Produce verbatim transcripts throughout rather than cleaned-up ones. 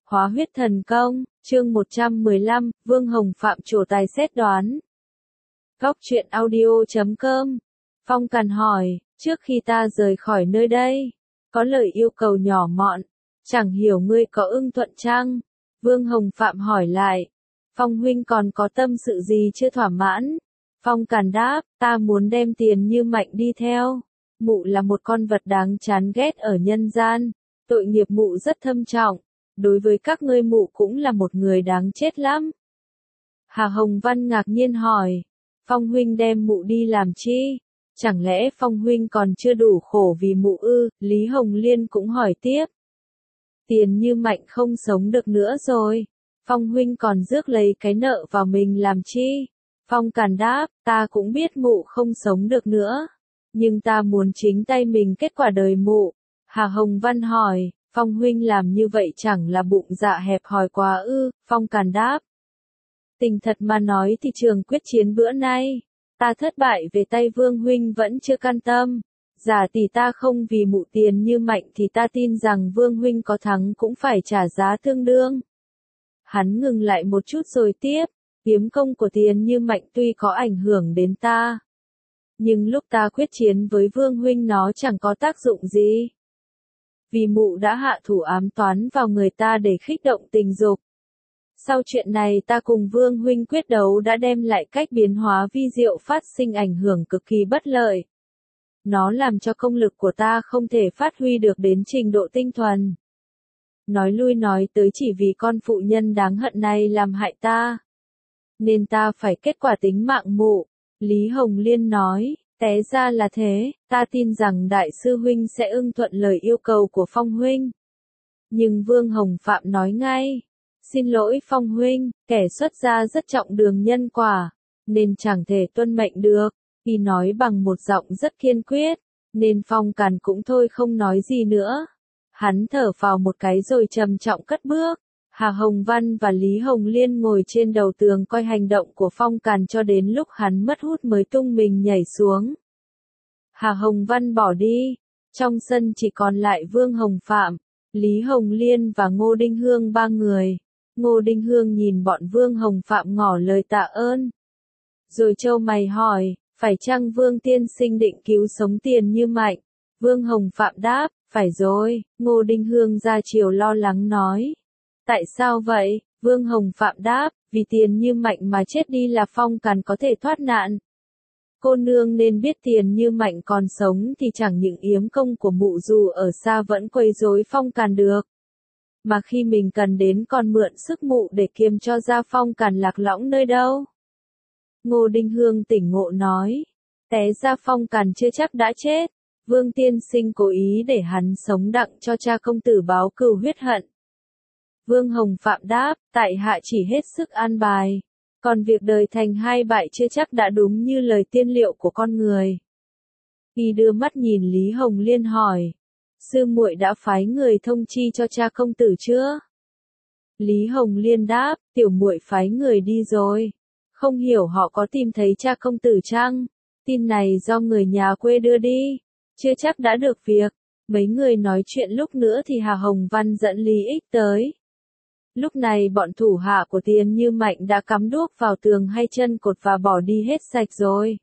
Hóa huyết thần công, chương một trăm mười lăm, Vương Hồng Phạm trổ tài xét đoán. Góc truyện audio chấm com. Phong Càn hỏi, trước khi ta rời khỏi nơi đây, có lời yêu cầu nhỏ mọn, chẳng hiểu ngươi có ưng thuận chăng? Vương Hồng Phạm hỏi lại, Phong huynh còn có tâm sự gì chưa thỏa mãn? Phong Càn đáp, ta muốn đem Tiền Như Mạnh đi theo. Mụ là một con vật đáng chán ghét ở nhân gian, tội nghiệp mụ rất thâm trọng. Đối với các ngươi mụ cũng là một người đáng chết lắm. Hà Hồng Văn ngạc nhiên hỏi, Phong huynh đem mụ đi làm chi? Chẳng lẽ Phong huynh còn chưa đủ khổ vì mụ ư? Lý Hồng Liên cũng hỏi tiếp. Tiền Như Mạnh không sống được nữa rồi. Phong huynh còn rước lấy cái nợ vào mình làm chi? Phong Càn đáp, ta cũng biết mụ không sống được nữa. Nhưng ta muốn chính tay mình kết quả đời mụ. Hà Hồng Văn hỏi, Phong huynh làm như vậy chẳng là bụng dạ hẹp hòi quá ư? Phong Càn đáp. Tình thật mà nói thì trường quyết chiến bữa nay, ta thất bại về tay Vương huynh vẫn chưa can tâm. Giả tỷ ta không vì mụ Tiền Như Mạnh thì ta tin rằng Vương huynh có thắng cũng phải trả giá tương đương. Hắn ngừng lại một chút rồi tiếp, kiếm công của Tiền Như Mạnh tuy có ảnh hưởng đến ta, nhưng lúc ta quyết chiến với Vương huynh nó chẳng có tác dụng gì. Vì mụ đã hạ thủ ám toán vào người ta để khích động tình dục. Sau chuyện này ta cùng Vương huynh quyết đấu đã đem lại cách biến hóa vi diệu phát sinh ảnh hưởng cực kỳ bất lợi. Nó làm cho công lực của ta không thể phát huy được đến trình độ tinh thuần. Nói lui nói tới chỉ vì con phụ nhân đáng hận này làm hại ta, nên ta phải kết quả tính mạng mụ. Lý Hồng Liên nói, té ra là thế, ta tin rằng đại sư huynh sẽ ưng thuận lời yêu cầu của Phong huynh. Nhưng Vương Hồng Phạm nói ngay, xin lỗi Phong huynh, kẻ xuất gia rất trọng đường nhân quả, nên chẳng thể tuân mệnh được. Y nói bằng một giọng rất kiên quyết, nên Phong Càn cũng thôi không nói gì nữa. Hắn thở phào một cái rồi trầm trọng cất bước. Hà Hồng Văn và Lý Hồng Liên ngồi trên đầu tường coi hành động của Phong Càn cho đến lúc hắn mất hút mới tung mình nhảy xuống. Hà Hồng Văn bỏ đi, trong sân chỉ còn lại Vương Hồng Phạm, Lý Hồng Liên và Ngô Đinh Hương ba người. Ngô Đinh Hương nhìn bọn Vương Hồng Phạm ngỏ lời tạ ơn. Rồi trâu mày hỏi, phải chăng Vương tiên sinh định cứu sống Tiền Như Mạnh? Vương Hồng Phạm đáp, phải rồi. Ngô Đinh Hương ra chiều lo lắng nói. Tại sao vậy? Vương Hồng Phạm đáp, vì Tiền Như Mạnh mà chết đi là Phong Càn có thể thoát nạn. Cô nương nên biết Tiền Như Mạnh còn sống thì chẳng những yếm công của mụ dù ở xa vẫn quấy rối Phong Càn được. Mà khi mình cần đến còn mượn sức mụ để kiềm cho ra Phong Càn lạc lõng nơi đâu. Ngô Đinh Hương tỉnh ngộ nói, té ra Phong Càn chưa chắc đã chết. Vương tiên sinh cố ý để hắn sống đặng cho cha công tử báo cừu huyết hận. Vương Hồng Phạm đáp, tại hạ chỉ hết sức an bài. Còn việc đời thành hai bại chưa chắc đã đúng như lời tiên liệu của con người. Y đưa mắt nhìn Lý Hồng Liên hỏi, sư muội đã phái người thông chi cho cha công tử chưa? Lý Hồng Liên đáp, tiểu muội phái người đi rồi. Không hiểu họ có tìm thấy cha công tử chăng? Tin này do người nhà quê đưa đi, chưa chắc đã được việc. Mấy người nói chuyện lúc nữa thì Hà Hồng Văn dẫn Lý Ích tới. Lúc này bọn thủ hạ của Tiền Như Mạnh đã cắm đuốc vào tường hay chân cột và bỏ đi hết sạch rồi.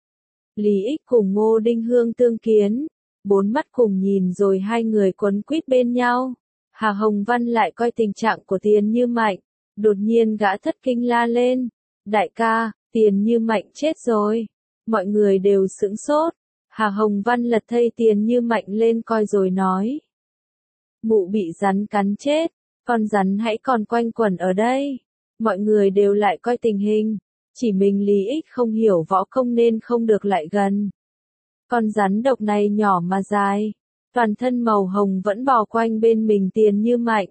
Lý Ích cùng Ngô Đinh Hương tương kiến, bốn mắt cùng nhìn rồi hai người quấn quýt bên nhau. Hà Hồng Văn lại coi tình trạng của Tiền Như Mạnh, đột nhiên gã thất kinh la lên, đại ca, Tiền Như Mạnh chết rồi. Mọi người đều sững sốt. Hà Hồng Văn lật thây Tiền Như Mạnh lên coi rồi nói, mụ bị rắn cắn chết. Con rắn hãy còn quanh quẩn ở đây. Mọi người đều lại coi tình hình. Chỉ mình Lý Ích không hiểu võ công nên không được lại gần. Con rắn độc này nhỏ mà dài. Toàn thân màu hồng vẫn bò quanh bên mình Tiền Như Mạnh.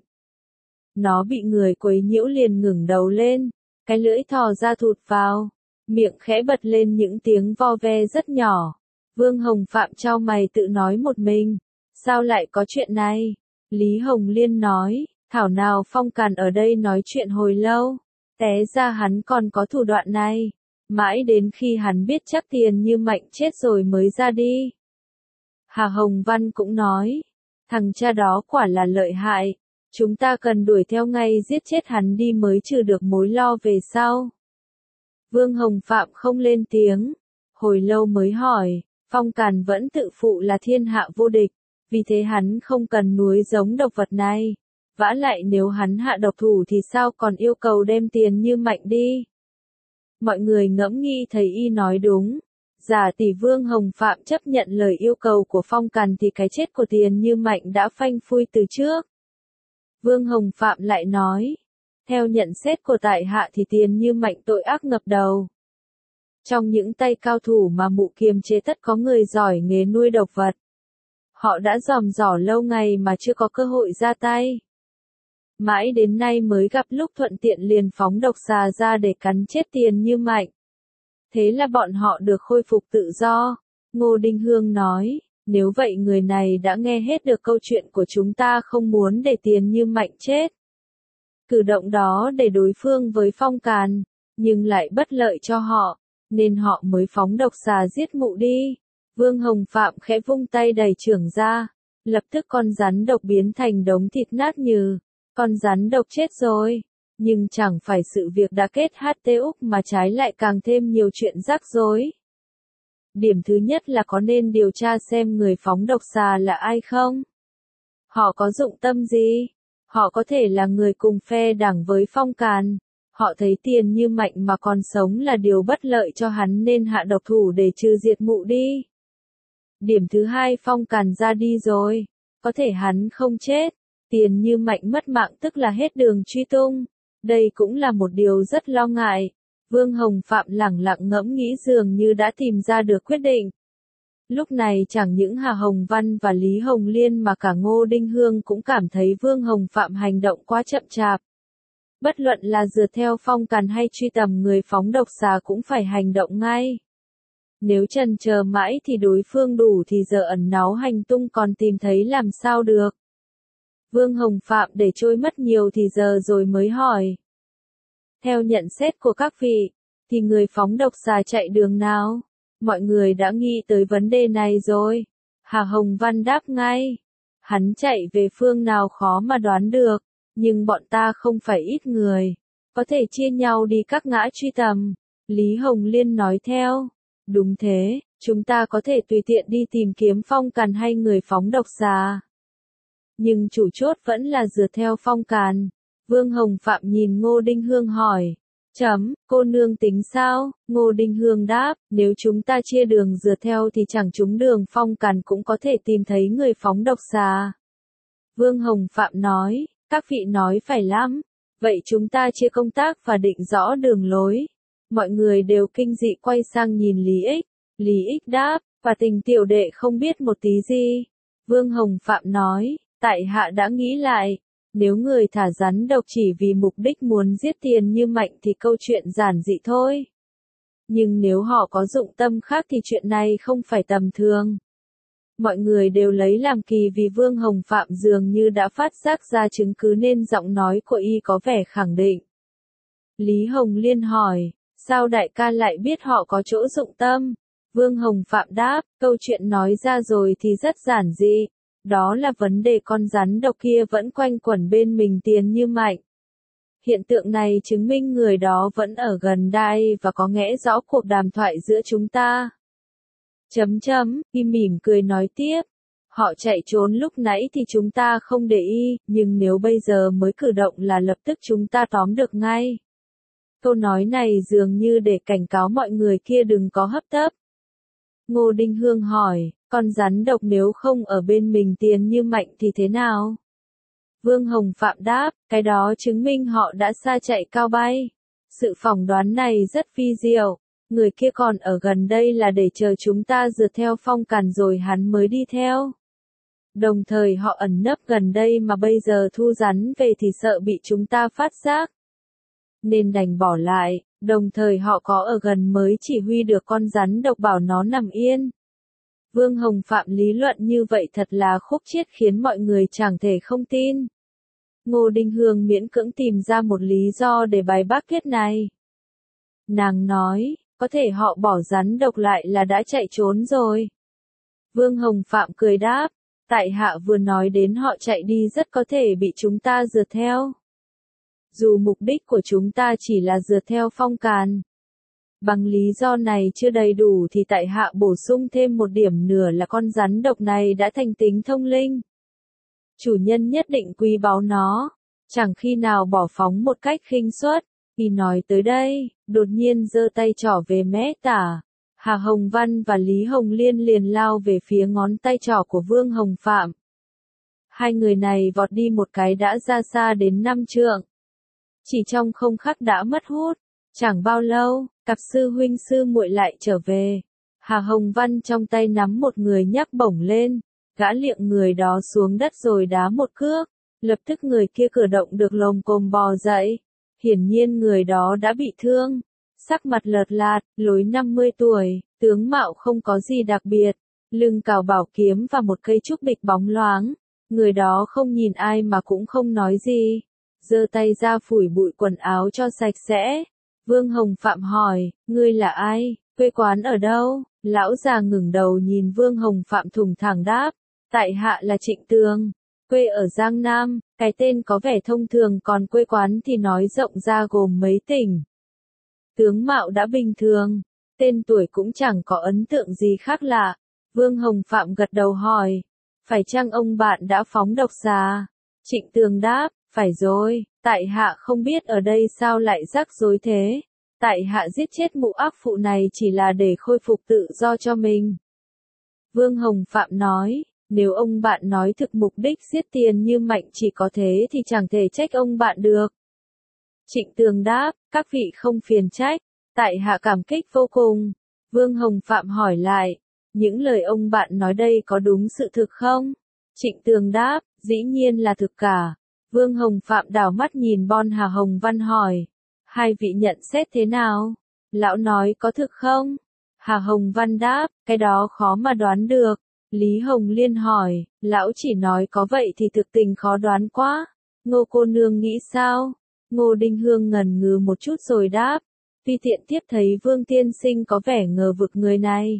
Nó bị người quấy nhiễu liền ngẩng đầu lên. Cái lưỡi thò ra thụt vào. Miệng khẽ bật lên những tiếng vo ve rất nhỏ. Vương Hồng Phạm chau mày tự nói một mình. Sao lại có chuyện này? Lý Hồng Liên nói. Thảo nào Phong Càn ở đây nói chuyện hồi lâu, té ra hắn còn có thủ đoạn này, mãi đến khi hắn biết chắc Tiền Như Mạnh chết rồi mới ra đi. Hà Hồng Văn cũng nói, thằng cha đó quả là lợi hại, Chúng ta cần đuổi theo ngay giết chết hắn đi mới trừ được mối lo về sau. Vương Hồng Phạm không lên tiếng, hồi lâu mới hỏi, Phong Càn vẫn tự phụ là thiên hạ vô địch, vì thế hắn không cần nuôi giống độc vật này. Vả lại nếu hắn hạ độc thủ thì sao còn yêu cầu đem Tiền Như Mạnh đi. Mọi người ngẫm nghĩ thấy y nói đúng. Giả tỷ Vương Hồng Phạm chấp nhận lời yêu cầu của Phong Càn thì cái chết của Tiền Như Mạnh đã phanh phui từ trước. Vương Hồng Phạm lại nói, theo nhận xét của tại hạ thì Tiền Như Mạnh tội ác ngập đầu. Trong những tay cao thủ mà mụ kiềm chế tất có người giỏi nghề nuôi độc vật. Họ đã dòm dò lâu ngày mà chưa có cơ hội ra tay. Mãi đến nay mới gặp lúc thuận tiện liền phóng độc xà ra để cắn chết Tiền Như Mạnh. Thế là bọn họ được khôi phục tự do. Ngô Đinh Hương nói, nếu vậy người này đã nghe hết được câu chuyện của chúng ta không muốn để Tiền Như Mạnh chết. Cử động đó để đối phương với Phong Càn, nhưng lại bất lợi cho họ, nên họ mới phóng độc xà giết mụ đi. Vương Hồng Phạm khẽ vung tay đẩy chưởng ra, lập tức con rắn độc biến thành đống thịt nát nhừ. Con rắn độc chết rồi, nhưng chẳng phải sự việc đã kết hát tê úc mà trái lại càng thêm nhiều chuyện rắc rối. Điểm thứ nhất là có nên điều tra xem người phóng độc xà là ai không? Họ có dụng tâm gì? Họ có thể là người cùng phe đảng với Phong Càn. Họ thấy Tiền Như Mạnh mà còn sống là điều bất lợi cho hắn nên hạ độc thủ để trừ diệt mụ đi. Điểm thứ hai, Phong Càn ra đi rồi, có thể hắn không chết. Tiền Như Mạnh mất mạng tức là hết đường truy tung. Đây cũng là một điều rất lo ngại. Vương Hồng Phạm lẳng lặng ngẫm nghĩ dường như đã tìm ra được quyết định. Lúc này chẳng những Hà Hồng Văn và Lý Hồng Liên mà cả Ngô Đinh Hương cũng cảm thấy Vương Hồng Phạm hành động quá chậm chạp. Bất luận là dựa theo Phong Càn hay truy tầm người phóng độc xà cũng phải hành động ngay. Nếu chần chờ mãi thì đối phương đủ thì giờ ẩn náu hành tung còn tìm thấy làm sao được. Vương Hồng Phạm để trôi mất nhiều thì giờ rồi mới hỏi. Theo nhận xét của các vị, thì người phóng độc xà chạy đường nào? Mọi người đã nghĩ tới vấn đề này rồi. Hà Hồng Văn đáp ngay. Hắn chạy về phương nào khó mà đoán được, nhưng bọn ta không phải ít người. Có thể chia nhau đi các ngã truy tầm. Lý Hồng Liên nói theo. Đúng thế, chúng ta có thể tùy tiện đi tìm kiếm Phong Càn hay người phóng độc xà. Nhưng chủ chốt vẫn là dựa theo Phong Càn. Vương Hồng Phạm nhìn Ngô Đinh Hương hỏi. Chấm, cô nương tính sao? Ngô Đinh Hương đáp, nếu chúng ta chia đường dựa theo thì chẳng trúng đường Phong Càn cũng có thể tìm thấy người phóng độc xà. Vương Hồng Phạm nói, các vị nói phải lắm. Vậy chúng ta chia công tác và định rõ đường lối. Mọi người đều kinh dị quay sang nhìn Lý Ích. Lý Ích đáp, và Tình tiểu đệ không biết một tí gì. Vương Hồng Phạm nói, tại hạ đã nghĩ lại. Nếu người thả rắn độc chỉ vì mục đích muốn giết Tiền Như Mạnh thì câu chuyện giản dị thôi. Nhưng nếu họ có dụng tâm khác thì chuyện này không phải tầm thường. Mọi người đều lấy làm kỳ vì Vương Hồng Phạm dường như đã phát giác ra chứng cứ nên giọng nói của y có vẻ khẳng định. Lý Hồng Liên hỏi, sao đại ca lại biết họ có chỗ dụng tâm? Vương Hồng Phạm đáp, câu chuyện nói ra rồi thì rất giản dị. Đó là vấn đề con rắn độc kia vẫn quanh quẩn bên mình Tiền Như Mạnh. Hiện tượng này chứng minh người đó vẫn ở gần đây và có nghe rõ cuộc đàm thoại giữa chúng ta. Chấm chấm, y mỉm cười nói tiếp. Họ chạy trốn lúc nãy thì chúng ta không để ý, nhưng nếu bây giờ mới cử động là lập tức chúng ta tóm được ngay. Câu nói này dường như để cảnh cáo mọi người kia đừng có hấp tấp. Ngô Đinh Hương hỏi, con rắn độc nếu không ở bên mình Tiền Như Mạnh thì thế nào? Vương Hồng Phạm đáp, cái đó chứng minh họ đã xa chạy cao bay. Sự phỏng đoán này rất vi diệu. Người kia còn ở gần đây là để chờ chúng ta dựa theo Phong Càn rồi hắn mới đi theo. Đồng thời họ ẩn nấp gần đây mà bây giờ thu rắn về thì sợ bị chúng ta phát giác. Nên đành bỏ lại, đồng thời họ có ở gần mới chỉ huy được con rắn độc bảo nó nằm yên. Vương Hồng Phạm lý luận như vậy thật là khúc chiết khiến mọi người chẳng thể không tin. Ngô Đinh Hương miễn cưỡng tìm ra một lý do để bài bác kết này. Nàng nói, có thể họ bỏ rắn độc lại là đã chạy trốn rồi. Vương Hồng Phạm cười đáp, Tại hạ vừa nói đến họ chạy đi rất có thể bị chúng ta dượt theo. Dù mục đích của chúng ta chỉ là dượt theo Phong Càn. Bằng lý do này chưa đầy đủ thì tại hạ bổ sung thêm một điểm nữa là con rắn độc này đã thành tính thông linh. Chủ nhân nhất định quý báu nó, chẳng khi nào bỏ phóng một cách khinh suất. Khi nói tới đây, đột nhiên giơ tay trỏ về mé tả. Hà Hồng Văn và Lý Hồng Liên liền lao về phía ngón tay trỏ của Vương Hồng Phạm. Hai người này vọt đi một cái đã ra xa đến năm trượng. Chỉ trong không khắc đã mất hút. Chẳng bao lâu, cặp sư huynh sư muội lại trở về. Hà Hồng Văn trong tay nắm một người nhắc bổng lên. Gã liệng người đó xuống đất rồi đá một cước. Lập tức người kia cử động được lồm cồm bò dậy. Hiển nhiên người đó đã bị thương. Sắc mặt lợt lạt, lối năm mươi tuổi, tướng mạo không có gì đặc biệt. Lưng cào bảo kiếm và một cây trúc bịch bóng loáng. Người đó không nhìn ai mà cũng không nói gì. Giơ tay ra phủi bụi quần áo cho sạch sẽ. Vương Hồng Phạm hỏi, ngươi là ai, quê quán ở đâu? Lão già ngẩng đầu nhìn Vương Hồng Phạm thùng thẳng đáp, tại hạ là Trịnh Tường, quê ở Giang Nam, cái tên có vẻ thông thường còn quê quán thì nói rộng ra gồm mấy tỉnh. Tướng mạo đã bình thường, tên tuổi cũng chẳng có ấn tượng gì khác lạ. Vương Hồng Phạm gật đầu hỏi, phải chăng ông bạn đã phóng độc xà? Trịnh Tường đáp, phải rồi, tại hạ không biết ở đây sao lại rắc rối thế. Tại hạ giết chết mụ ác phụ này chỉ là để khôi phục tự do cho mình. Vương Hồng Phạm nói, nếu ông bạn nói thực mục đích giết tiền như Mạnh chỉ có thế thì chẳng thể trách ông bạn được. Trịnh Tường đáp, các vị không phiền trách, tại hạ cảm kích vô cùng. Vương Hồng Phạm hỏi lại, những lời ông bạn nói đây có đúng sự thực không? Trịnh Tường đáp, dĩ nhiên là thực cả. Vương Hồng Phạm đảo mắt nhìn Bon Hà Hồng Văn hỏi, hai vị nhận xét thế nào? Lão nói có thực không? Hà Hồng Văn đáp, cái đó khó mà đoán được. Lý Hồng Liên hỏi, lão chỉ nói có vậy thì thực tình khó đoán quá. Ngô cô nương nghĩ sao? Ngô Đinh Hương ngần ngừ một chút rồi đáp, tuy tiện tiếp thấy Vương tiên sinh có vẻ ngờ vực người này,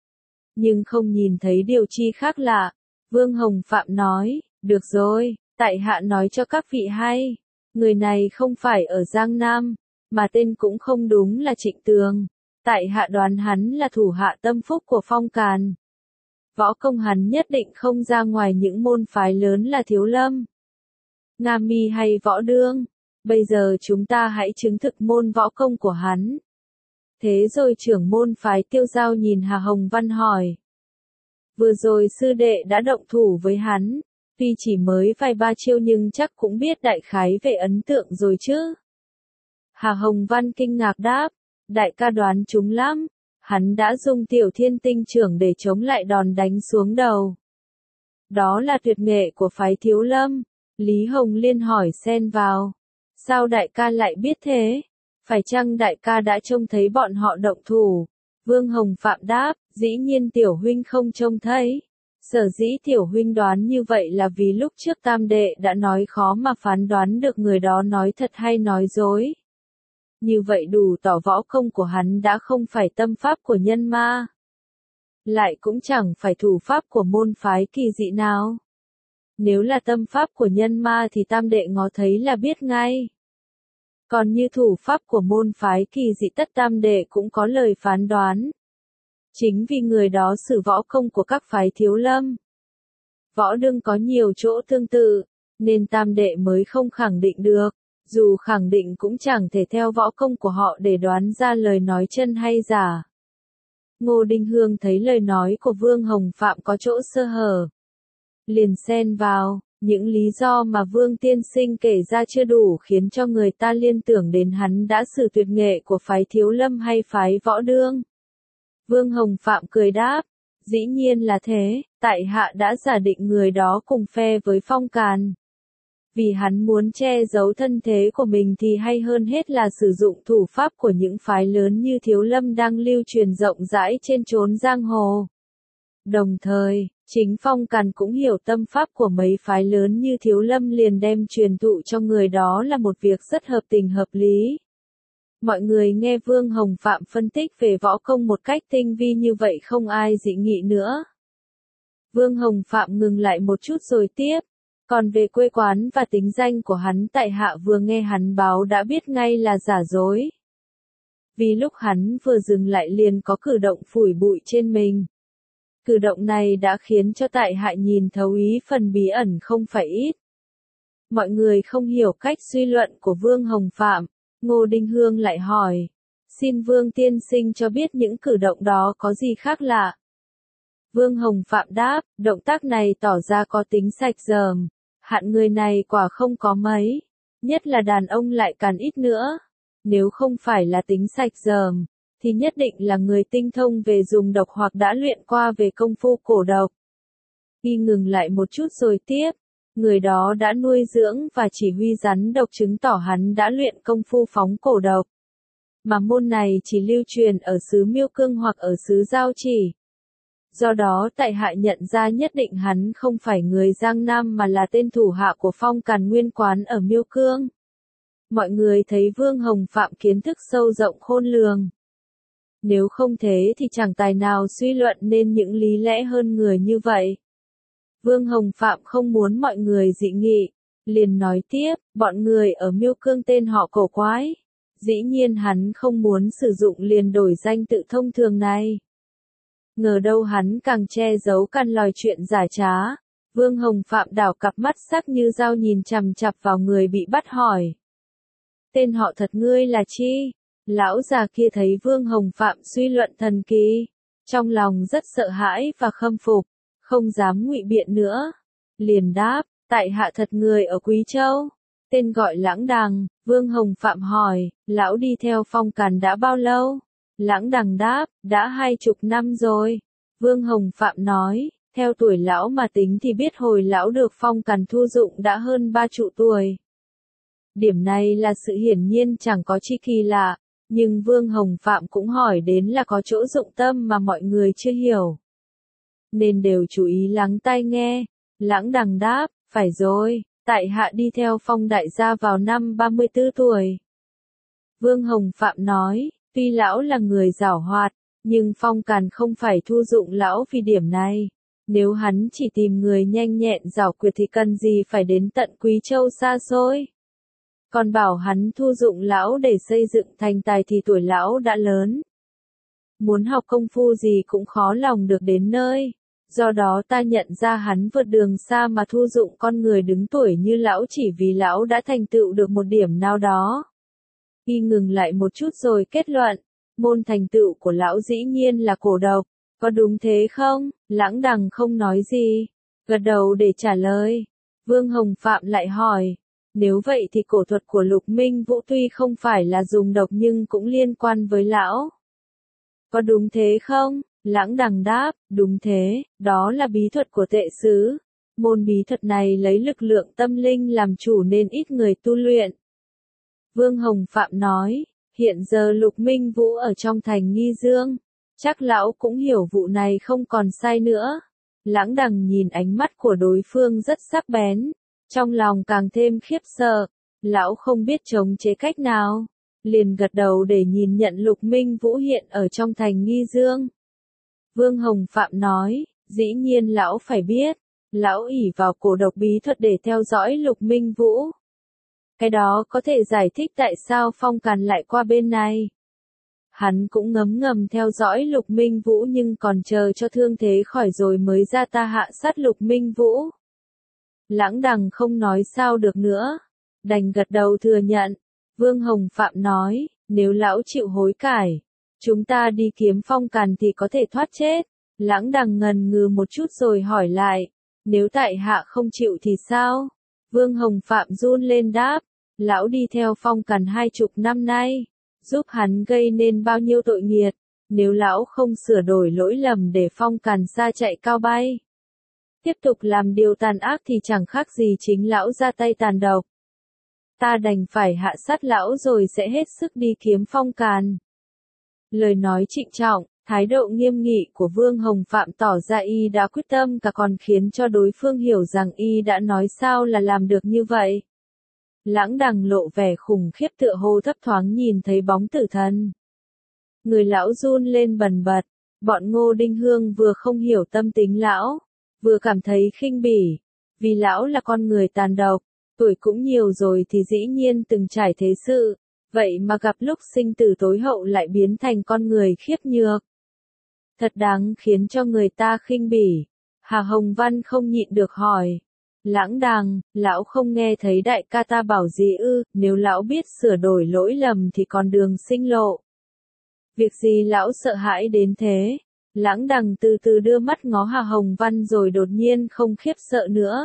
nhưng không nhìn thấy điều chi khác lạ. Vương Hồng Phạm nói, được rồi, tại hạ nói cho các vị hay, người này không phải ở Giang Nam, mà tên cũng không đúng là Trịnh Tường. Tại hạ đoán hắn là thủ hạ tâm phúc của Phong Càn. Võ công hắn nhất định không ra ngoài những môn phái lớn là Thiếu Lâm, Nga Mi hay Võ Đương. Bây giờ chúng ta hãy chứng thực môn võ công của hắn. Thế rồi trưởng môn phái Tiêu Giao nhìn Hà Hồng Văn hỏi. Vừa rồi sư đệ đã động thủ với hắn, tuy chỉ mới vài ba chiêu nhưng chắc cũng biết đại khái về ấn tượng rồi chứ. Hà Hồng Văn kinh ngạc đáp, đại ca đoán chúng lắm, hắn đã dùng tiểu thiên tinh trưởng để chống lại đòn đánh xuống đầu. Đó là tuyệt nghệ của phái Thiếu Lâm. Lý Hồng Liên hỏi xen vào. Sao đại ca lại biết thế? Phải chăng đại ca đã trông thấy bọn họ động thủ? Vương Hồng Phạm đáp, dĩ nhiên tiểu huynh không trông thấy. Sở dĩ tiểu huynh đoán như vậy là vì lúc trước tam đệ đã nói khó mà phán đoán được người đó nói thật hay nói dối. Như vậy đủ tỏ võ công của hắn đã không phải tâm pháp của nhân ma. Lại cũng chẳng phải thủ pháp của môn phái kỳ dị nào. Nếu là tâm pháp của nhân ma thì tam đệ ngó thấy là biết ngay. Còn như thủ pháp của môn phái kỳ dị tất tam đệ cũng có lời phán đoán. Chính vì người đó sử võ công của các phái Thiếu Lâm, Võ Đương có nhiều chỗ tương tự, nên tam đệ mới không khẳng định được. Dù khẳng định cũng chẳng thể theo võ công của họ để đoán ra lời nói chân hay giả. Ngô Đinh Hương thấy lời nói của Vương Hồng Phạm có chỗ sơ hở, liền xen vào, những lý do mà Vương tiên sinh kể ra chưa đủ khiến cho người ta liên tưởng đến hắn đã sử tuyệt nghệ của phái Thiếu Lâm hay phái Võ Đương. Vương Hồng Phạm cười đáp, dĩ nhiên là thế, tại hạ đã giả định người đó cùng phe với Phong Càn. Vì hắn muốn che giấu thân thế của mình thì hay hơn hết là sử dụng thủ pháp của những phái lớn như Thiếu Lâm đang lưu truyền rộng rãi trên chốn giang hồ. Đồng thời, chính Phong Càn cũng hiểu tâm pháp của mấy phái lớn như Thiếu Lâm liền đem truyền thụ cho người đó là một việc rất hợp tình hợp lý. Mọi người nghe Vương Hồng Phạm phân tích về võ công một cách tinh vi như vậy không ai dị nghị nữa. Vương Hồng Phạm ngừng lại một chút rồi tiếp. Còn về quê quán và tính danh của hắn tại hạ vừa nghe hắn báo đã biết ngay là giả dối. Vì lúc hắn vừa dừng lại liền có cử động phủi bụi trên mình. Cử động này đã khiến cho tại hạ nhìn thấu ý phần bí ẩn không phải ít. Mọi người không hiểu cách suy luận của Vương Hồng Phạm, Ngô Đinh Hương lại hỏi. Xin Vương tiên sinh cho biết những cử động đó có gì khác lạ. Vương Hồng Phạm đáp, động tác này tỏ ra có tính sạch dờm, hạn người này quả không có mấy, nhất là đàn ông lại càng ít nữa. Nếu không phải là tính sạch dờm, thì nhất định là người tinh thông về dùng độc hoặc đã luyện qua về công phu cổ độc. Y ngừng lại một chút rồi tiếp, người đó đã nuôi dưỡng và chỉ huy rắn độc chứng tỏ hắn đã luyện công phu phóng cổ độc. Mà môn này chỉ lưu truyền ở xứ Miêu Cương hoặc ở xứ Giao Chỉ. Do đó tại hạ nhận ra nhất định hắn không phải người Giang Nam mà là tên thủ hạ của Phong Càn nguyên quán ở Miêu Cương. Mọi người thấy Vương Hồng Phạm kiến thức sâu rộng khôn lường. Nếu không thế thì chẳng tài nào suy luận nên những lý lẽ hơn người như vậy. Vương Hồng Phạm không muốn mọi người dị nghị, liền nói tiếp, bọn người ở Miêu Cương tên họ cổ quái. Dĩ nhiên hắn không muốn sử dụng liền đổi danh tự thông thường này. Ngờ đâu hắn càng che giấu căn lòi chuyện giả trá. Vương Hồng Phạm đảo cặp mắt sắc như dao nhìn chằm chằm vào người bị bắt hỏi. Tên họ thật ngươi là chi? Lão già kia thấy Vương Hồng Phạm suy luận thần kỳ, trong lòng rất sợ hãi và khâm phục, không dám ngụy biện nữa. Liền đáp, tại hạ thật người ở Quý Châu, tên gọi Lãng Đằng. Vương Hồng Phạm hỏi, lão đi theo Phong Càn đã bao lâu? Lãng Đằng đáp, đã hai chục năm rồi. Vương Hồng Phạm nói, theo tuổi lão mà tính thì biết hồi lão được Phong Càn thu dụng đã hơn ba trụ tuổi. Điểm này là sự hiển nhiên chẳng có chi kỳ lạ, nhưng Vương Hồng Phạm cũng hỏi đến là có chỗ dụng tâm mà mọi người chưa hiểu. Nên đều chú ý lắng tai nghe. Lãng Đằng đáp, phải rồi, tại hạ đi theo Phong đại gia vào năm ba mươi tư tuổi. Vương Hồng Phạm nói, tuy lão là người giảo hoạt, nhưng Phong Càn không phải thu dụng lão vì điểm này. Nếu hắn chỉ tìm người nhanh nhẹn giảo quyệt thì cần gì phải đến tận Quý Châu xa xôi. Còn bảo hắn thu dụng lão để xây dựng thành tài thì tuổi lão đã lớn. Muốn học công phu gì cũng khó lòng được đến nơi. Do đó ta nhận ra hắn vượt đường xa mà thu dụng con người đứng tuổi như lão chỉ vì lão đã thành tựu được một điểm nào đó. Y ngừng lại một chút rồi kết luận, môn thành tựu của lão dĩ nhiên là cổ độc, có đúng thế không? Lãng Đằng không nói gì, gật đầu để trả lời. Vương Hồng Phạm lại hỏi, nếu vậy thì cổ thuật của Lục Minh Vũ tuy không phải là dùng độc nhưng cũng liên quan với lão. Có đúng thế không? Lãng Đằng đáp, đúng thế, đó là bí thuật của tệ xứ. Môn bí thuật này lấy lực lượng tâm linh làm chủ nên ít người tu luyện. Vương Hồng Phạm nói, hiện giờ Lục Minh Vũ ở trong thành Nghi Dương, chắc lão cũng hiểu vụ này không còn sai nữa. Lãng Đằng nhìn ánh mắt của đối phương rất sắc bén, trong lòng càng thêm khiếp sợ, lão không biết chống chế cách nào, liền gật đầu để nhìn nhận Lục Minh Vũ hiện ở trong thành Nghi Dương. Vương Hồng Phạm nói, dĩ nhiên lão phải biết, lão ỷ vào cổ độc bí thuật để theo dõi Lục Minh Vũ. Cái đó có thể giải thích tại sao Phong Càn lại qua bên này. Hắn cũng ngấm ngầm theo dõi Lục Minh Vũ nhưng còn chờ cho thương thế khỏi rồi mới ra ta hạ sát Lục Minh Vũ. Lãng Đằng không nói sao được nữa, đành gật đầu thừa nhận. Vương Hồng Phạm nói, nếu lão chịu hối cải, chúng ta đi kiếm Phong Càn thì có thể thoát chết. Lãng Đằng ngần ngừ một chút rồi hỏi lại, nếu tại hạ không chịu thì sao? Vương Hồng Phạm run lên đáp, lão đi theo Phong Càn hai chục năm nay, giúp hắn gây nên bao nhiêu tội nghiệt, nếu lão không sửa đổi lỗi lầm để Phong Càn xa chạy cao bay, tiếp tục làm điều tàn ác thì chẳng khác gì chính lão ra tay tàn độc. Ta đành phải hạ sát lão rồi sẽ hết sức đi kiếm Phong Càn. Lời nói trịnh trọng, thái độ nghiêm nghị của Vương Hồng Phạm tỏ ra y đã quyết tâm cả còn khiến cho đối phương hiểu rằng y đã nói sao là làm được như vậy. Lãng Đằng lộ vẻ khủng khiếp tựa hồ thấp thoáng nhìn thấy bóng tử thần. Người lão run lên bần bật, bọn Ngô Đinh Hương vừa không hiểu tâm tính lão, vừa cảm thấy khinh bỉ, vì lão là con người tàn độc, tuổi cũng nhiều rồi thì dĩ nhiên từng trải thế sự, vậy mà gặp lúc sinh tử tối hậu lại biến thành con người khiếp nhược. Thật đáng khiến cho người ta khinh bỉ. Hà Hồng Văn không nhịn được hỏi. Lãng Đằng, lão không nghe thấy đại ca ta bảo gì ư, nếu lão biết sửa đổi lỗi lầm thì còn đường sinh lộ. Việc gì lão sợ hãi đến thế? Lãng Đằng từ từ đưa mắt ngó Hà Hồng Văn rồi đột nhiên không khiếp sợ nữa.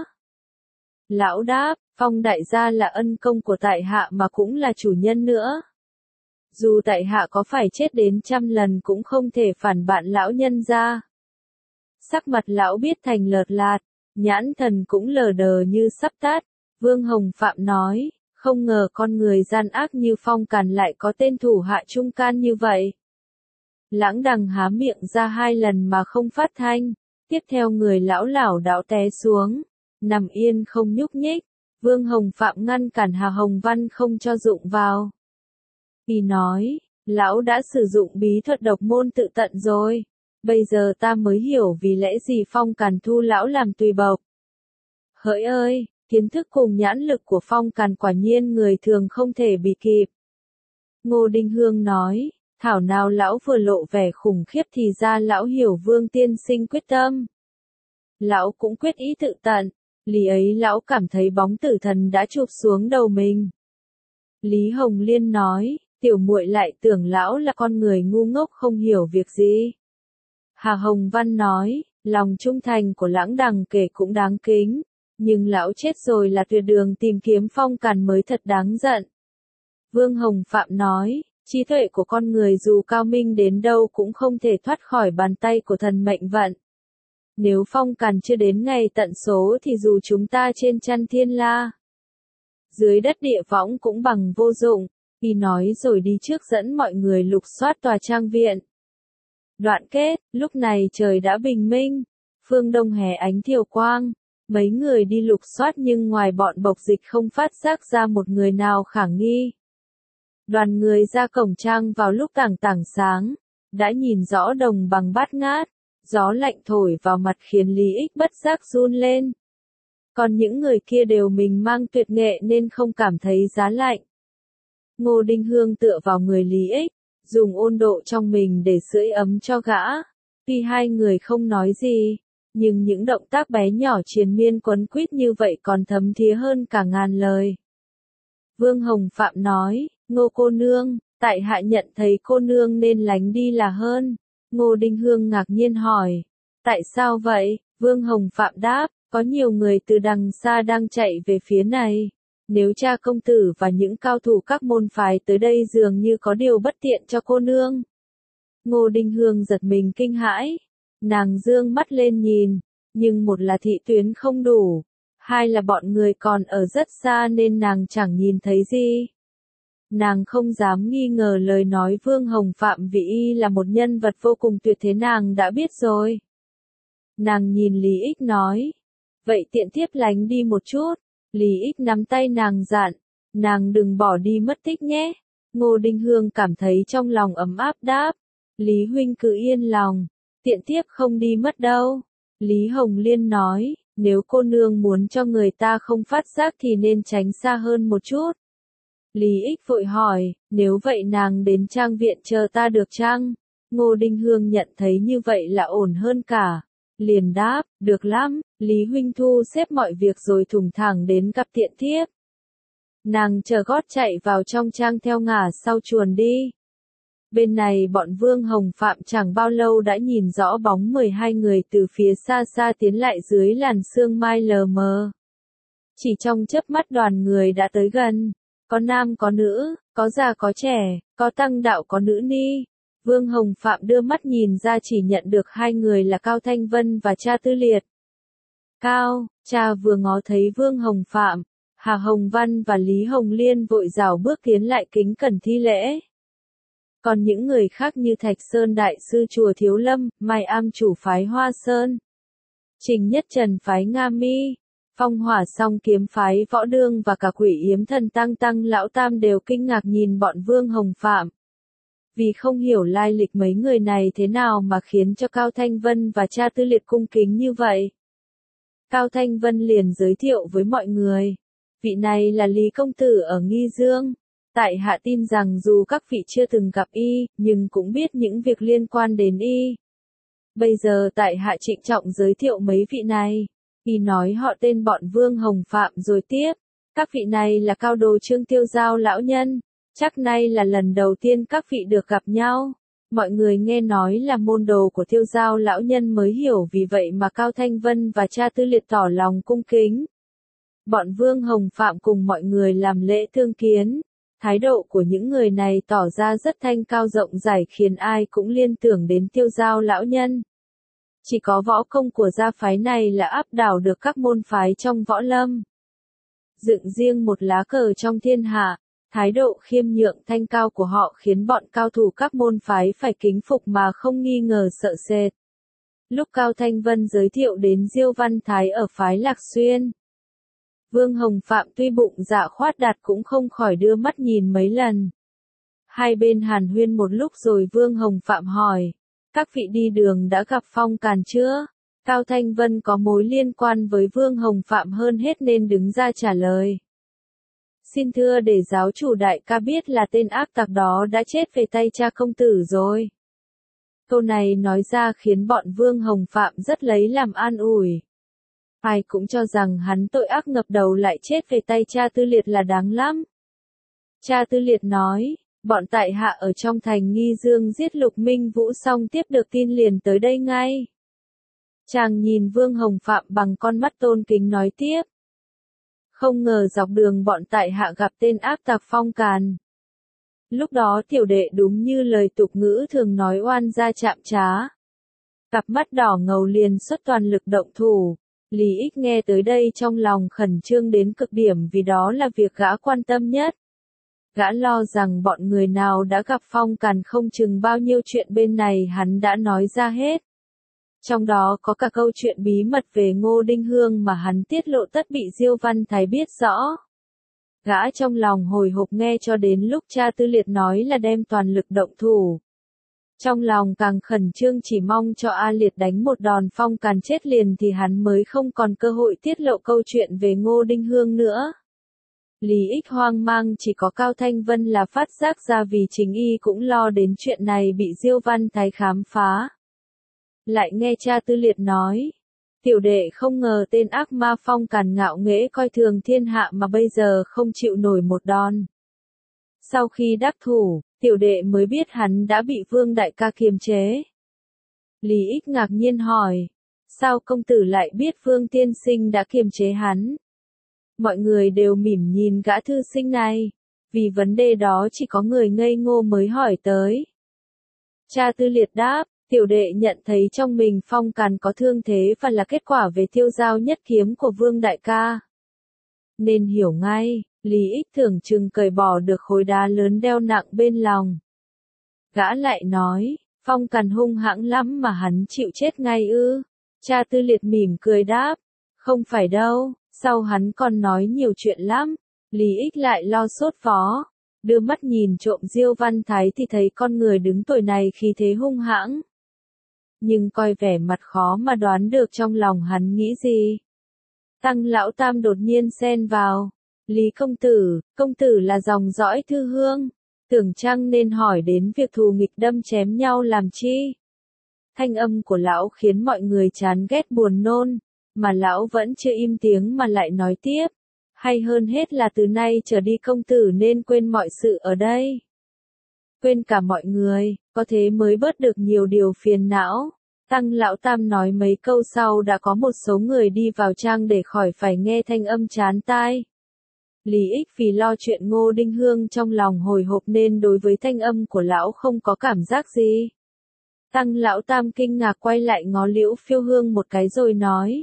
Lão đáp, Phong đại gia là ân công của tại hạ mà cũng là chủ nhân nữa. Dù tại hạ có phải chết đến trăm lần cũng không thể phản bạn lão nhân ra. Sắc mặt lão biết thành lợt lạt, nhãn thần cũng lờ đờ như sắp tát. Vương Hồng Phạm nói, không ngờ con người gian ác như Phong Càn lại có tên thủ hạ trung can như vậy. Lãng Đằng há miệng ra hai lần mà không phát thanh, tiếp theo người lão lảo đảo té xuống, nằm yên không nhúc nhích. Vương Hồng Phạm ngăn cản Hà Hồng Văn không cho dụng vào. Y nói, lão đã sử dụng bí thuật độc môn tự tận rồi. Bây giờ ta mới hiểu vì lẽ gì Phong Càn thu lão làm tùy bộc. Hỡi ơi, kiến thức cùng nhãn lực của Phong Càn quả nhiên người thường không thể bị kịp. Ngô Đinh Hương nói, thảo nào lão vừa lộ vẻ khủng khiếp thì ra lão hiểu Vương tiên sinh quyết tâm. Lão cũng quyết ý tự tận, lý ấy lão cảm thấy bóng tử thần đã chụp xuống đầu mình. Lý Hồng Liên nói, tiểu muội lại tưởng lão là con người ngu ngốc không hiểu việc gì. Hà Hồng Văn nói, lòng trung thành của Lãng Đằng kể cũng đáng kính, nhưng lão chết rồi là tuyệt đường tìm kiếm Phong Càn mới thật đáng giận. Vương Hồng Phạm nói, trí tuệ của con người dù cao minh đến đâu cũng không thể thoát khỏi bàn tay của thần mệnh vận. Nếu Phong Càn chưa đến ngày tận số thì dù chúng ta trên chăn thiên la, dưới đất địa võng cũng bằng vô dụng. Y nói rồi đi trước dẫn mọi người lục soát tòa trang viện. Đoạn kết, lúc này trời đã bình minh, phương đông hè ánh thiều quang, mấy người đi lục soát nhưng ngoài bọn Bộc Dịch không phát giác ra một người nào khả nghi. Đoàn người ra cổng trang vào lúc tảng tảng sáng, đã nhìn rõ đồng bằng bát ngát, gió lạnh thổi vào mặt khiến Lý Ích bất giác run lên. Còn những người kia đều mình mang tuyệt nghệ nên không cảm thấy giá lạnh. Ngô Đinh Hương tựa vào người Lý Ích, dùng ôn độ trong mình để sưởi ấm cho gã. Tuy hai người không nói gì, nhưng những động tác bé nhỏ triền miên quấn quýt như vậy còn thấm thía hơn cả ngàn lời. Vương Hồng Phạm nói, Ngô cô nương, tại hạ nhận thấy cô nương nên lánh đi là hơn. Ngô Đinh Hương ngạc nhiên hỏi, tại sao vậy? Vương Hồng Phạm đáp, có nhiều người từ đằng xa đang chạy về phía này. Nếu cha công tử và những cao thủ các môn phái tới đây dường như có điều bất tiện cho cô nương. Ngô Đinh Hương giật mình kinh hãi. Nàng dương mắt lên nhìn, nhưng một là thị tuyến không đủ, hai là bọn người còn ở rất xa nên nàng chẳng nhìn thấy gì. Nàng không dám nghi ngờ lời nói Vương Hồng Phạm vì y là một nhân vật vô cùng tuyệt thế nàng đã biết rồi. Nàng nhìn Lý Ích nói, vậy tiện tiếp lánh đi một chút. Lý Ích nắm tay nàng dặn, nàng đừng bỏ đi mất tích nhé. Ngô Đinh Hương cảm thấy trong lòng ấm áp đáp, Lý huynh cứ yên lòng, tiện tiếp không đi mất đâu. Lý Hồng Liên nói, nếu cô nương muốn cho người ta không phát giác thì nên tránh xa hơn một chút. Lý Ích vội hỏi, nếu vậy nàng đến trang viện chờ ta được chăng? Ngô Đinh Hương nhận thấy như vậy là ổn hơn cả. Liền đáp, được lắm, Lý huynh thu xếp mọi việc rồi thủng thẳng đến gặp tiện thiếp. Nàng chờ gót chạy vào trong trang theo ngả sau chuồn đi. Bên này bọn Vương Hồng Phạm chẳng bao lâu đã nhìn rõ bóng mười hai người từ phía xa xa tiến lại dưới làn sương mai lờ mờ. Chỉ trong chớp mắt đoàn người đã tới gần, có nam có nữ, có già có trẻ, có tăng đạo có nữ ni. Vương Hồng Phạm đưa mắt nhìn ra chỉ nhận được hai người là Cao Thanh Vân và cha Tư Liệt. Cao, cha vừa ngó thấy Vương Hồng Phạm, Hà Hồng Văn và Lý Hồng Liên vội rảo bước tiến lại kính cẩn thi lễ. Còn những người khác như Thạch Sơn Đại Sư Chùa Thiếu Lâm, Mai Am chủ phái Hoa Sơn, Trình Nhất Trần phái Nga Mi, Phong Hỏa Song kiếm phái Võ Đương và cả Quỷ Yếm Thần Tăng Tăng Lão Tam đều kinh ngạc nhìn bọn Vương Hồng Phạm. Vì không hiểu lai lịch mấy người này thế nào mà khiến cho Cao Thanh Vân và cha Tư Liệt cung kính như vậy. Cao Thanh Vân liền giới thiệu với mọi người. Vị này là Lý Công Tử ở Nghi Dương. Tại hạ tin rằng dù các vị chưa từng gặp y, nhưng cũng biết những việc liên quan đến y. Bây giờ tại hạ trịnh trọng giới thiệu mấy vị này. Y nói họ tên bọn Vương Hồng Phạm rồi tiếp. Các vị này là cao đồ Trương Tiêu Giao lão nhân. Chắc nay là lần đầu tiên các vị được gặp nhau. Mọi người nghe nói là môn đồ của Tiêu Giao lão nhân mới hiểu, vì vậy mà Cao Thanh Vân và cha Tư Liệt tỏ lòng cung kính. Bọn Vương Hồng Phạm cùng mọi người làm lễ thương kiến. Thái độ của những người này tỏ ra rất thanh cao rộng rãi, khiến ai cũng liên tưởng đến Tiêu Giao lão nhân. Chỉ có võ công của gia phái này là áp đảo được các môn phái trong võ lâm. Dựng riêng một lá cờ trong thiên hạ, thái độ khiêm nhượng thanh cao của họ khiến bọn cao thủ các môn phái phải kính phục mà không nghi ngờ sợ sệt. Lúc Cao Thanh Vân giới thiệu đến Diêu Văn Thái ở phái Lạc Xuyên, Vương Hồng Phạm tuy bụng dạ khoát đạt cũng không khỏi đưa mắt nhìn mấy lần. Hai bên hàn huyên một lúc rồi Vương Hồng Phạm hỏi, các vị đi đường đã gặp Phong Càn chưa? Cao Thanh Vân có mối liên quan với Vương Hồng Phạm hơn hết nên đứng ra trả lời. Xin thưa để giáo chủ đại ca biết là tên ác tặc đó đã chết về tay cha công tử rồi. Câu này nói ra khiến bọn Vương Hồng Phạm rất lấy làm an ủi. Ai cũng cho rằng hắn tội ác ngập đầu lại chết về tay cha Tư Liệt là đáng lắm. Cha Tư Liệt nói, bọn tại hạ ở trong thành Nghi Dương giết Lục Minh Vũ xong tiếp được tin liền tới đây ngay. Chàng nhìn Vương Hồng Phạm bằng con mắt tôn kính nói tiếp. Không ngờ dọc đường bọn tại hạ gặp tên ác tặc Phong Càn. Lúc đó tiểu đệ đúng như lời tục ngữ thường nói oan gia chạm trá. Cặp mắt đỏ ngầu liền xuất toàn lực động thủ. Lý Ích nghe tới đây trong lòng khẩn trương đến cực điểm vì đó là việc gã quan tâm nhất. Gã lo rằng bọn người nào đã gặp Phong Càn không chừng bao nhiêu chuyện bên này hắn đã nói ra hết. Trong đó có cả câu chuyện bí mật về Ngô Đinh Hương mà hắn tiết lộ tất bị Diêu Văn Thái biết rõ. Gã trong lòng hồi hộp nghe cho đến lúc cha Tư Liệt nói là đem toàn lực động thủ. Trong lòng càng khẩn trương chỉ mong cho A Liệt đánh một đòn Phong Càn chết liền thì hắn mới không còn cơ hội tiết lộ câu chuyện về Ngô Đinh Hương nữa. Lý Ích hoang mang, chỉ có Cao Thanh Vân là phát giác ra vì chính y cũng lo đến chuyện này bị Diêu Văn Thái khám phá. Lại nghe cha Tư Liệt nói, tiểu đệ không ngờ tên ác ma Phong Càn ngạo nghễ coi thường thiên hạ mà bây giờ không chịu nổi một đòn. Sau khi đắc thủ, tiểu đệ mới biết hắn đã bị Vương đại ca kiềm chế. Lý Ích ngạc nhiên hỏi, sao công tử lại biết Vương tiên sinh đã kiềm chế hắn? Mọi người đều mỉm nhìn gã thư sinh này, vì vấn đề đó chỉ có người ngây ngô mới hỏi tới. Cha Tư Liệt đáp, tiểu đệ nhận thấy trong mình Phong Càn có thương thế và là kết quả về Tiêu Giao nhất kiếm của Vương đại ca. Nên hiểu ngay, Lý Ích tưởng chừng cởi bỏ được khối đá lớn đeo nặng bên lòng. Gã lại nói, Phong Càn hung hãng lắm mà hắn chịu chết ngay ư? Cha Tư Liệt mỉm cười đáp, không phải đâu, sau hắn còn nói nhiều chuyện lắm. Lý Ích lại lo sốt vó, đưa mắt nhìn trộm Diêu Văn Thái thì thấy con người đứng tuổi này khí thế hung hãng. Nhưng coi vẻ mặt khó mà đoán được trong lòng hắn nghĩ gì. Tăng Lão Tam đột nhiên xen vào, Lý công tử, công tử là dòng dõi Thư Hương, tưởng chăng nên hỏi đến việc thù nghịch đâm chém nhau làm chi? Thanh âm của lão khiến mọi người chán ghét buồn nôn, mà lão vẫn chưa im tiếng mà lại nói tiếp, hay hơn hết là từ nay trở đi công tử nên quên mọi sự ở đây. Quên cả mọi người, có thế mới bớt được nhiều điều phiền não. Tăng Lão Tam nói mấy câu sau đã có một số người đi vào trang để khỏi phải nghe thanh âm chán tai. Lý Ích vì lo chuyện Ngô Đinh Hương trong lòng hồi hộp nên đối với thanh âm của lão không có cảm giác gì. Tăng Lão Tam kinh ngạc quay lại ngó Liễu Phiêu Hương một cái rồi nói.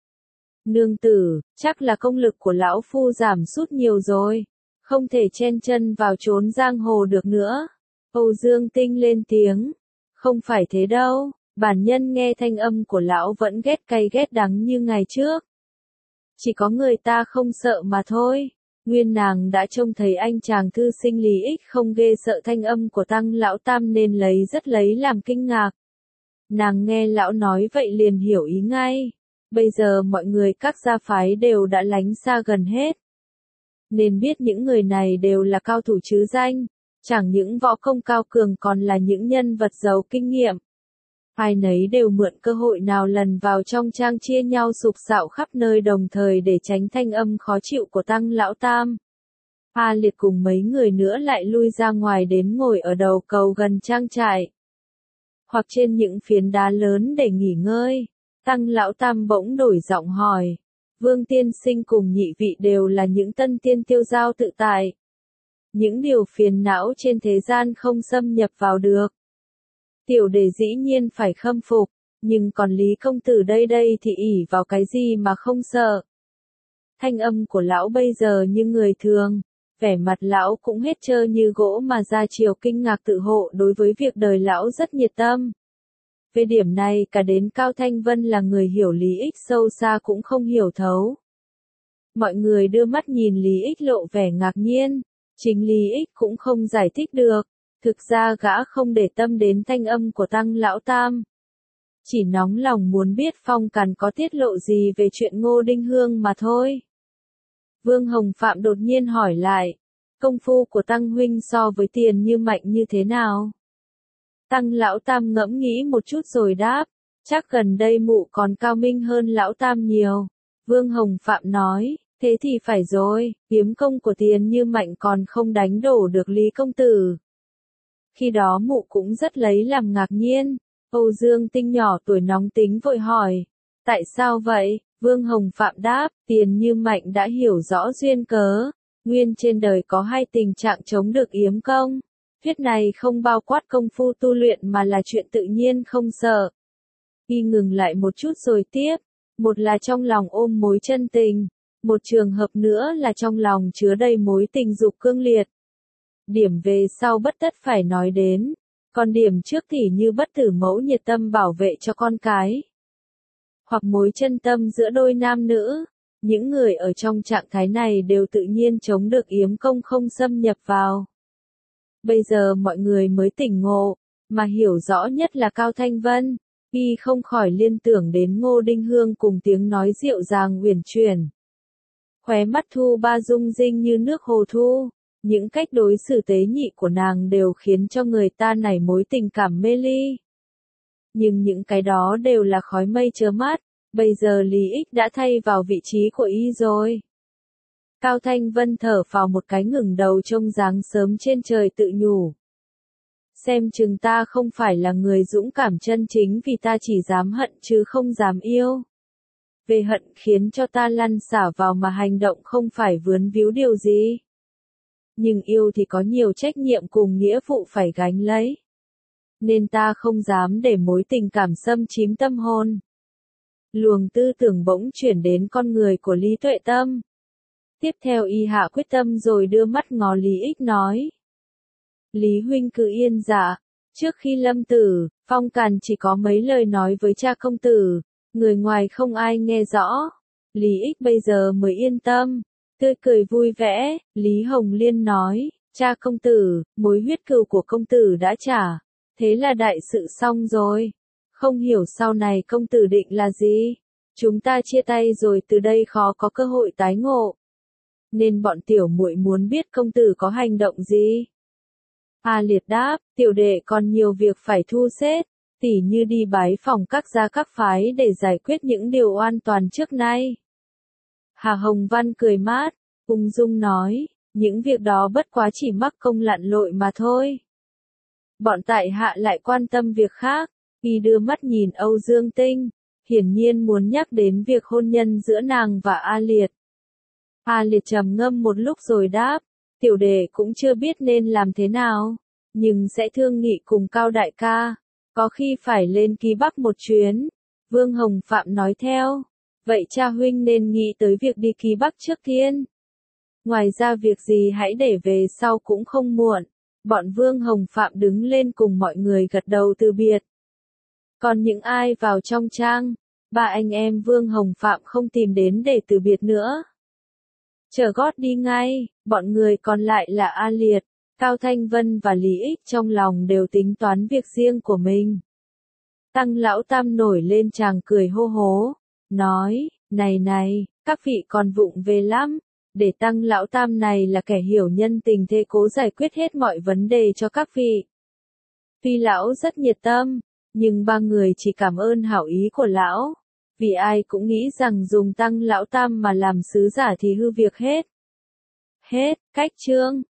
Nương tử, chắc là công lực của lão phu giảm sút nhiều rồi, không thể chen chân vào trốn giang hồ được nữa. Âu Dương Tinh lên tiếng, không phải thế đâu, bản nhân nghe thanh âm của lão vẫn ghét cay ghét đắng như ngày trước. Chỉ có người ta không sợ mà thôi. Nguyên nàng đã trông thấy anh chàng thư sinh Lý Ích không ghê sợ thanh âm của Tăng Lão Tam nên lấy rất lấy làm kinh ngạc. Nàng nghe lão nói vậy liền hiểu ý ngay. Bây giờ mọi người các gia phái đều đã lánh xa gần hết. Nên biết những người này đều là cao thủ chứ danh, chẳng những võ công cao cường còn là những nhân vật giàu kinh nghiệm. Ai nấy đều mượn cơ hội nào lần vào trong trang chia nhau sục sạo khắp nơi đồng thời để tránh thanh âm khó chịu của Tăng Lão Tam. A Liệt cùng mấy người nữa lại lui ra ngoài đến ngồi ở đầu cầu gần trang trại, hoặc trên những phiến đá lớn để nghỉ ngơi. Tăng Lão Tam bỗng đổi giọng hỏi, Vương tiên sinh cùng nhị vị đều là những tân tiên tiêu giao tự tại. Những điều phiền não trên thế gian không xâm nhập vào được. Tiểu đệ dĩ nhiên phải khâm phục, nhưng còn Lý công tử đây đây thì ỷ vào cái gì mà không sợ. Thanh âm của lão bây giờ như người thường, vẻ mặt lão cũng hết trơ như gỗ mà ra chiều kinh ngạc tự hộ đối với việc đời lão rất nhiệt tâm. Về điểm này cả đến Cao Thanh Vân là người hiểu lý ích sâu xa cũng không hiểu thấu. Mọi người đưa mắt nhìn Lý Ích lộ vẻ ngạc nhiên, chính Lý Ích cũng không giải thích được, thực ra gã không để tâm đến thanh âm của Tăng Lão Tam. Chỉ nóng lòng muốn biết Phong Càn có tiết lộ gì về chuyện Ngô Đinh Hương mà thôi. Vương Hồng Phạm đột nhiên hỏi lại, công phu của Tăng huynh so với Tiền Như Mạnh như thế nào? Tăng Lão Tam ngẫm nghĩ một chút rồi đáp, chắc gần đây mụ còn cao minh hơn Lão Tam nhiều. Vương Hồng Phạm nói, thế thì phải rồi, kiếm công của Tiền Như Mạnh còn không đánh đổ được Lý công tử. Khi đó mụ cũng rất lấy làm ngạc nhiên. Âu Dương Tinh nhỏ tuổi nóng tính vội hỏi, tại sao vậy? Vương Hồng Phạm đáp, Tiền Như Mạnh đã hiểu rõ duyên cớ, nguyên trên đời có hai tình trạng chống được yếm công. Thuyết này không bao quát công phu tu luyện mà là chuyện tự nhiên không sợ. Y ngừng lại một chút rồi tiếp, một là trong lòng ôm mối chân tình, một trường hợp nữa là trong lòng chứa đầy mối tình dục cương liệt. Điểm về sau bất tất phải nói đến, còn điểm trước thì như bất tử mẫu nhiệt tâm bảo vệ cho con cái. Hoặc mối chân tâm giữa đôi nam nữ, những người ở trong trạng thái này đều tự nhiên chống được yếm công không xâm nhập vào. Bây giờ mọi người mới tỉnh ngộ, mà hiểu rõ nhất là Cao Thanh Vân, y không khỏi liên tưởng đến Ngô Đinh Hương cùng tiếng nói dịu dàng uyển chuyển. Khóe mắt Thu Ba rung rinh như nước hồ thu, những cách đối xử tế nhị của nàng đều khiến cho người ta nảy mối tình cảm mê ly. Nhưng những cái đó đều là khói mây chớ mát, bây giờ Lý Ích đã thay vào vị trí của y rồi. Cao Thanh Vân thở phào một cái ngừng đầu trông dáng sớm trên trời tự nhủ. Xem chừng ta không phải là người dũng cảm chân chính vì ta chỉ dám hận chứ không dám yêu. Về hận khiến cho ta lăn xả vào mà hành động không phải vướng víu điều gì. Nhưng yêu thì có nhiều trách nhiệm cùng nghĩa vụ phải gánh lấy. Nên ta không dám để mối tình cảm xâm chiếm tâm hồn. Luồng tư tưởng bỗng chuyển đến con người của Lý Tuệ Tâm. Tiếp theo y hạ quyết tâm rồi đưa mắt ngó Lý Ích nói. Lý huynh cứ yên dạ, trước khi lâm tử, Phong Càn chỉ có mấy lời nói với cha công tử, người ngoài không ai nghe rõ. Lý Ích bây giờ mới yên tâm, tươi cười vui vẻ, Lý Hồng Liên nói, cha công tử, mối huyết cừu của công tử đã trả, thế là đại sự xong rồi. Không hiểu sau này công tử định là gì, chúng ta chia tay rồi từ đây khó có cơ hội tái ngộ. Nên bọn tiểu muội muốn biết công tử có hành động gì. A Liệt đáp, tiểu đệ còn nhiều việc phải thu xếp, tỉ như đi bái phòng các gia các phái để giải quyết những điều oan toàn trước nay. Hà Hồng Văn cười mát, ung dung nói, những việc đó bất quá chỉ mắc công lặn lội mà thôi. Bọn tại hạ lại quan tâm việc khác, y đưa mắt nhìn Âu Dương Tinh, hiển nhiên muốn nhắc đến việc hôn nhân giữa nàng và A Liệt. A Liệt trầm ngâm một lúc rồi đáp, tiểu đệ cũng chưa biết nên làm thế nào, nhưng sẽ thương nghị cùng Cao đại ca, có khi phải lên Ký Bắc một chuyến. Vương Hồng Phạm nói theo, vậy cha huynh nên nghĩ tới việc đi Ký Bắc trước tiên. Ngoài ra việc gì hãy để về sau cũng không muộn. Bọn Vương Hồng Phạm đứng lên cùng mọi người gật đầu từ biệt. Còn những ai vào trong trang, ba anh em Vương Hồng Phạm không tìm đến để từ biệt nữa. Trở gót đi ngay, bọn người còn lại là A Liệt, Cao Thanh Vân và Lý Ích trong lòng đều tính toán việc riêng của mình. Tăng Lão Tam nổi lên chàng cười hô hố, nói, này này, các vị còn vụng về lắm, để Tăng lão tam này là kẻ hiểu nhân tình thế cố giải quyết hết mọi vấn đề cho các vị. Tuy lão rất nhiệt tâm, nhưng ba người chỉ cảm ơn hảo ý của lão, vì ai cũng nghĩ rằng dùng Tăng lão tam mà làm sứ giả thì hư việc hết. Hết, cách chương.